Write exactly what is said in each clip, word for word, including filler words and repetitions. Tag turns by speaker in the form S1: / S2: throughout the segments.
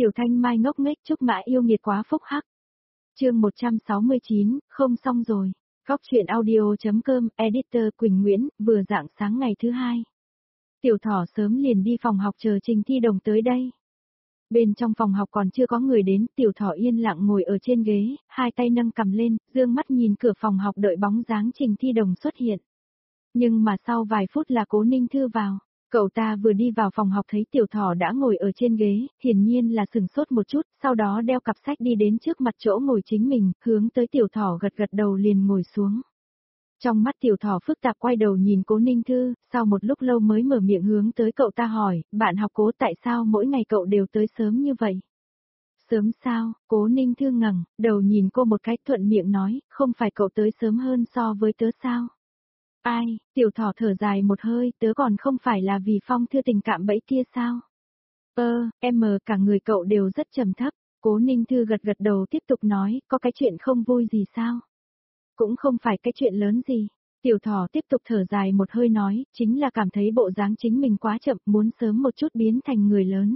S1: Tiểu Thanh Mai ngốc nghếch chúc mã yêu nghiệt quá phúc hắc. Chương một trăm sáu mươi chín, không xong rồi. Góc truyện audio.com, editor Quỳnh Nguyễn, vừa rạng sáng ngày thứ hai. Tiểu Thỏ sớm liền đi phòng học chờ Trình Thi Đồng tới đây. Bên trong phòng học còn chưa có người đến, Tiểu Thỏ yên lặng ngồi ở trên ghế, hai tay nâng cầm lên, dương mắt nhìn cửa phòng học đợi bóng dáng Trình Thi Đồng xuất hiện. Nhưng mà sau vài phút là Cố Ninh Thư vào. Cậu ta vừa đi vào phòng học thấy Tiểu Thỏ đã ngồi ở trên ghế, hiển nhiên là sửng sốt một chút, sau đó đeo cặp sách đi đến trước mặt chỗ ngồi chính mình, hướng tới Tiểu Thỏ gật gật đầu liền ngồi xuống. Trong mắt Tiểu Thỏ phức tạp quay đầu nhìn Cố Ninh Thư, sau một lúc lâu mới mở miệng hướng tới cậu ta hỏi, bạn học Cố tại sao mỗi ngày cậu đều tới sớm như vậy? Sớm sao? Cố Ninh Thư ngẩng đầu nhìn cô một cái thuận miệng nói, không phải cậu tới sớm hơn so với tớ sao? Ai, Tiểu Thỏ thở dài một hơi, tớ còn không phải là vì Phong Thư tình cảm bẫy kia sao? Ơ, em cả người cậu đều rất trầm thấp, Cố Ninh Thư gật gật đầu tiếp tục nói, có cái chuyện không vui gì sao? Cũng không phải cái chuyện lớn gì. Tiểu Thỏ tiếp tục thở dài một hơi nói, chính là cảm thấy bộ dáng chính mình quá chậm, muốn sớm một chút biến thành người lớn.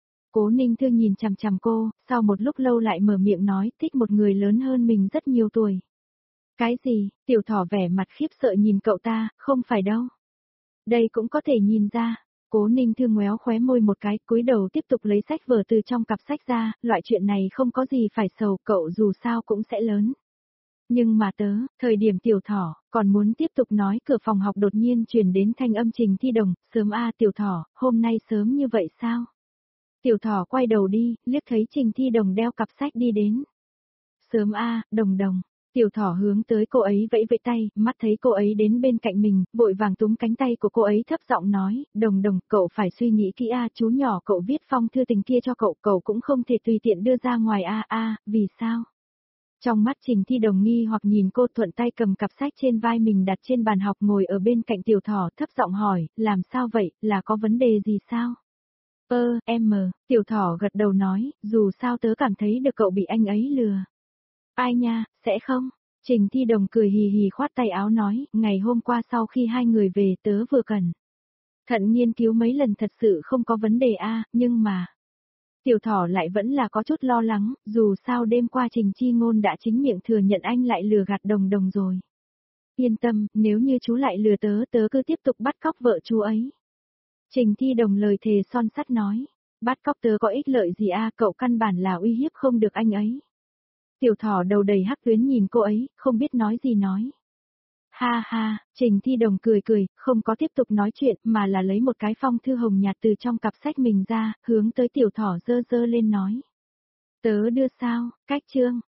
S1: Cố Ninh Thư nhìn chằm chằm cô, sau một lúc lâu lại mở miệng nói, thích một người lớn hơn mình rất nhiều tuổi. Cái gì? Tiểu Thỏ vẻ mặt khiếp sợ nhìn cậu ta, không phải đâu. Đây cũng có thể nhìn ra. Cố Ninh Thư ngoéo khóe môi một cái, cúi đầu tiếp tục lấy sách vở từ trong cặp sách ra, loại chuyện này không có gì phải sầu, cậu dù sao cũng sẽ lớn. Nhưng mà tớ, thời điểm Tiểu Thỏ, còn muốn tiếp tục nói cửa phòng học đột nhiên truyền đến thanh âm Trình Thi Đồng, sớm a Tiểu Thỏ, hôm nay sớm như vậy sao? Tiểu Thỏ quay đầu đi, liếc thấy Trình Thi Đồng đeo cặp sách đi đến. Sớm a Đồng Đồng. Tiểu Thỏ hướng tới cô ấy vẫy vẫy tay, mắt thấy cô ấy đến bên cạnh mình, vội vàng túm cánh tay của cô ấy thấp giọng nói, Đồng Đồng, cậu phải suy nghĩ kỹ a, chú nhỏ cậu viết phong thư tình kia cho cậu, cậu cũng không thể tùy tiện đưa ra ngoài a a, vì sao? Trong mắt Trình Thi Đồng nghi hoặc nhìn cô thuận tay cầm cặp sách trên vai mình đặt trên bàn học ngồi ở bên cạnh Tiểu Thỏ thấp giọng hỏi, làm sao vậy, là có vấn đề gì sao? Ơ, em mờ, Tiểu Thỏ gật đầu nói, dù sao tớ cảm thấy được cậu bị anh ấy lừa. Ai nha, sẽ không? Trình Thi Đồng cười hì hì khoát tay áo nói, ngày hôm qua sau khi hai người về tớ vừa cần thận nghiên cứu mấy lần thật sự không có vấn đề a, nhưng mà... Tiểu Thỏ lại vẫn là có chút lo lắng, dù sao đêm qua Trình Chi Ngôn đã chính miệng thừa nhận anh lại lừa gạt Đồng Đồng rồi. Yên tâm, nếu như chú lại lừa tớ, tớ cứ tiếp tục bắt cóc vợ chú ấy. Trình Thi Đồng lời thề son sắt nói, bắt cóc tớ có ích lợi gì a, cậu căn bản là uy hiếp không được anh ấy. Tiểu Thỏ đầu đầy hắc tuyến nhìn cô ấy, không biết nói gì nói. Ha ha, Trình Thi Đồng cười cười, không có tiếp tục nói chuyện mà là lấy một cái phong thư hồng nhạt từ trong cặp sách mình ra, hướng tới Tiểu Thỏ dơ dơ lên nói. Tớ đưa sao, cách chương,